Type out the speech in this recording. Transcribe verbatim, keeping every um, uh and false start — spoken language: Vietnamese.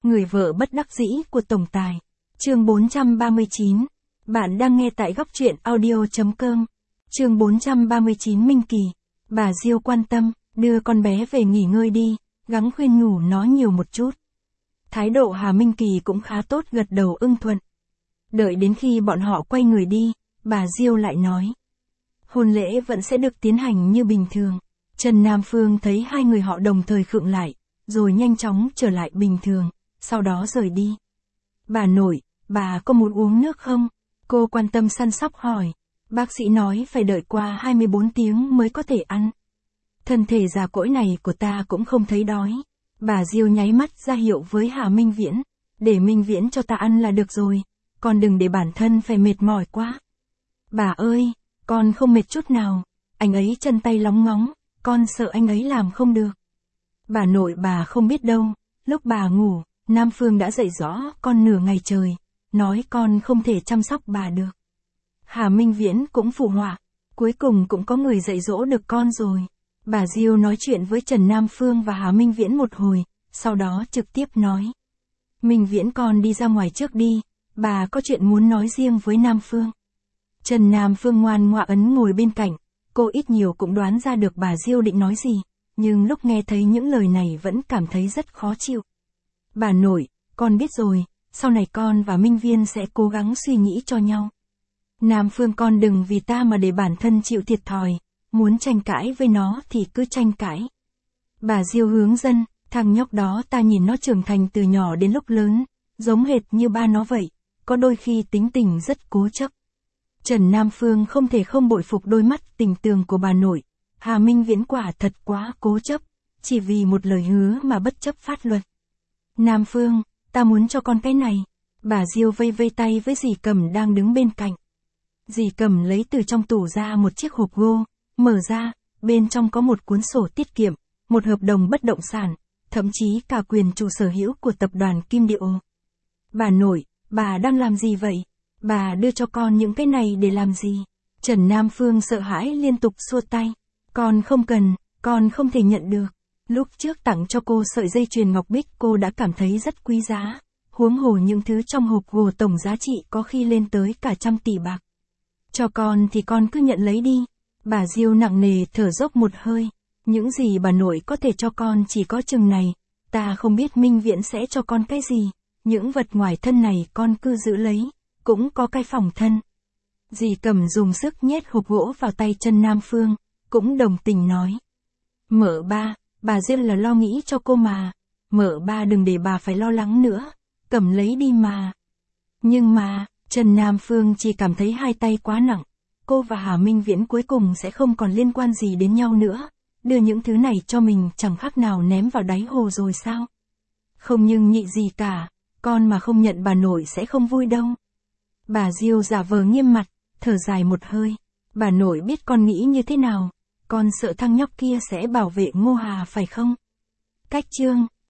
Người vợ bất đắc dĩ của tổng tài. Chương bốn trăm ba mươi chín. Bạn đang nghe tại góc truyện audio chấm com. Chương bốn trăm ba mươi chín Minh Kỳ. Bà Diêu quan tâm, đưa con bé về nghỉ ngơi đi, gắng khuyên nhủ nó nhiều một chút. Thái độ Hà Minh Kỳ cũng khá tốt, gật đầu ưng thuận. Đợi đến khi bọn họ quay người đi, bà Diêu lại nói. Hôn lễ vẫn sẽ được tiến hành như bình thường. Trần Nam Phương thấy hai người họ đồng thời khựng lại, rồi nhanh chóng trở lại bình thường, sau đó rời đi. Bà nội, bà có muốn uống nước không? Cô quan tâm săn sóc hỏi. Bác sĩ nói phải đợi qua hai mươi bốn tiếng mới có thể ăn. Thân thể già cỗi này của ta cũng không thấy đói. Bà Diêu nháy mắt ra hiệu với Hà Minh Viễn. Để Minh Viễn cho ta ăn là được rồi, còn đừng để bản thân phải mệt mỏi quá. Bà ơi, con không mệt chút nào. Anh ấy chân tay lóng ngóng, con sợ anh ấy làm không được. Bà nội bà không biết đâu, lúc bà ngủ, Nam Phương đã dạy dỗ con nửa ngày trời, nói con không thể chăm sóc bà được. Hà Minh Viễn cũng phụ họa, cuối cùng cũng có người dạy dỗ được con rồi. Bà Diêu nói chuyện với Trần Nam Phương và Hà Minh Viễn một hồi, sau đó trực tiếp nói. Minh Viễn con đi ra ngoài trước đi, bà có chuyện muốn nói riêng với Nam Phương. Trần Nam Phương ngoan ngoãn ấn ngồi bên cạnh, cô ít nhiều cũng đoán ra được bà Diêu định nói gì, nhưng lúc nghe thấy những lời này vẫn cảm thấy rất khó chịu. Bà nội, con biết rồi, sau này con và Minh Viễn sẽ cố gắng suy nghĩ cho nhau. Nam Phương con đừng vì ta mà để bản thân chịu thiệt thòi, muốn tranh cãi với nó thì cứ tranh cãi. Bà Diêu hướng dẫn, thằng nhóc đó ta nhìn nó trưởng thành từ nhỏ đến lúc lớn, giống hệt như ba nó vậy, có đôi khi tính tình rất cố chấp. Trần Nam Phương không thể không bội phục đôi mắt tình tường của bà nội. Hà Minh Viễn quả thật quá cố chấp, chỉ vì một lời hứa mà bất chấp pháp luật. Nam Phương, ta muốn cho con cái này. Bà Diêu vây vây tay với dì Cẩm đang đứng bên cạnh. Dì Cẩm lấy từ trong tủ ra một chiếc hộp gỗ, mở ra, bên trong có một cuốn sổ tiết kiệm, một hợp đồng bất động sản, thậm chí cả quyền chủ sở hữu của tập đoàn Kim Điệu. Bà nội, bà đang làm gì vậy? Bà đưa cho con những cái này để làm gì? Trần Nam Phương sợ hãi liên tục xua tay. Con không cần, con không thể nhận được. Lúc trước tặng cho cô sợi dây chuyền ngọc bích cô đã cảm thấy rất quý giá. Huống hồ những thứ trong hộp gỗ tổng giá trị có khi lên tới cả trăm tỷ bạc. Cho con thì con cứ nhận lấy đi. Bà Diêu nặng nề thở dốc một hơi. Những gì bà nội có thể cho con chỉ có chừng này. Ta không biết Minh Viễn sẽ cho con cái gì. Những vật ngoài thân này con cứ giữ lấy. Cũng có cái phòng thân. Dì Cẩm dùng sức nhét hộp gỗ vào tay Trần Nam Phương, cũng đồng tình nói. Mợ ba, bà Diêu là lo nghĩ cho cô mà. Mợ ba đừng để bà phải lo lắng nữa. Cầm lấy đi mà. Nhưng mà, Trần Nam Phương chỉ cảm thấy hai tay quá nặng. Cô và Hà Minh Viễn cuối cùng sẽ không còn liên quan gì đến nhau nữa. Đưa những thứ này cho mình chẳng khác nào ném vào đáy hồ rồi sao? Không nhưng nhị gì cả, con mà không nhận bà nội sẽ không vui đâu. Bà Diêu giả vờ nghiêm mặt, thở dài một hơi. Bà nội biết con nghĩ như thế nào. Con sợ thằng nhóc kia sẽ bảo vệ Ngô Hà phải không? Cách chương.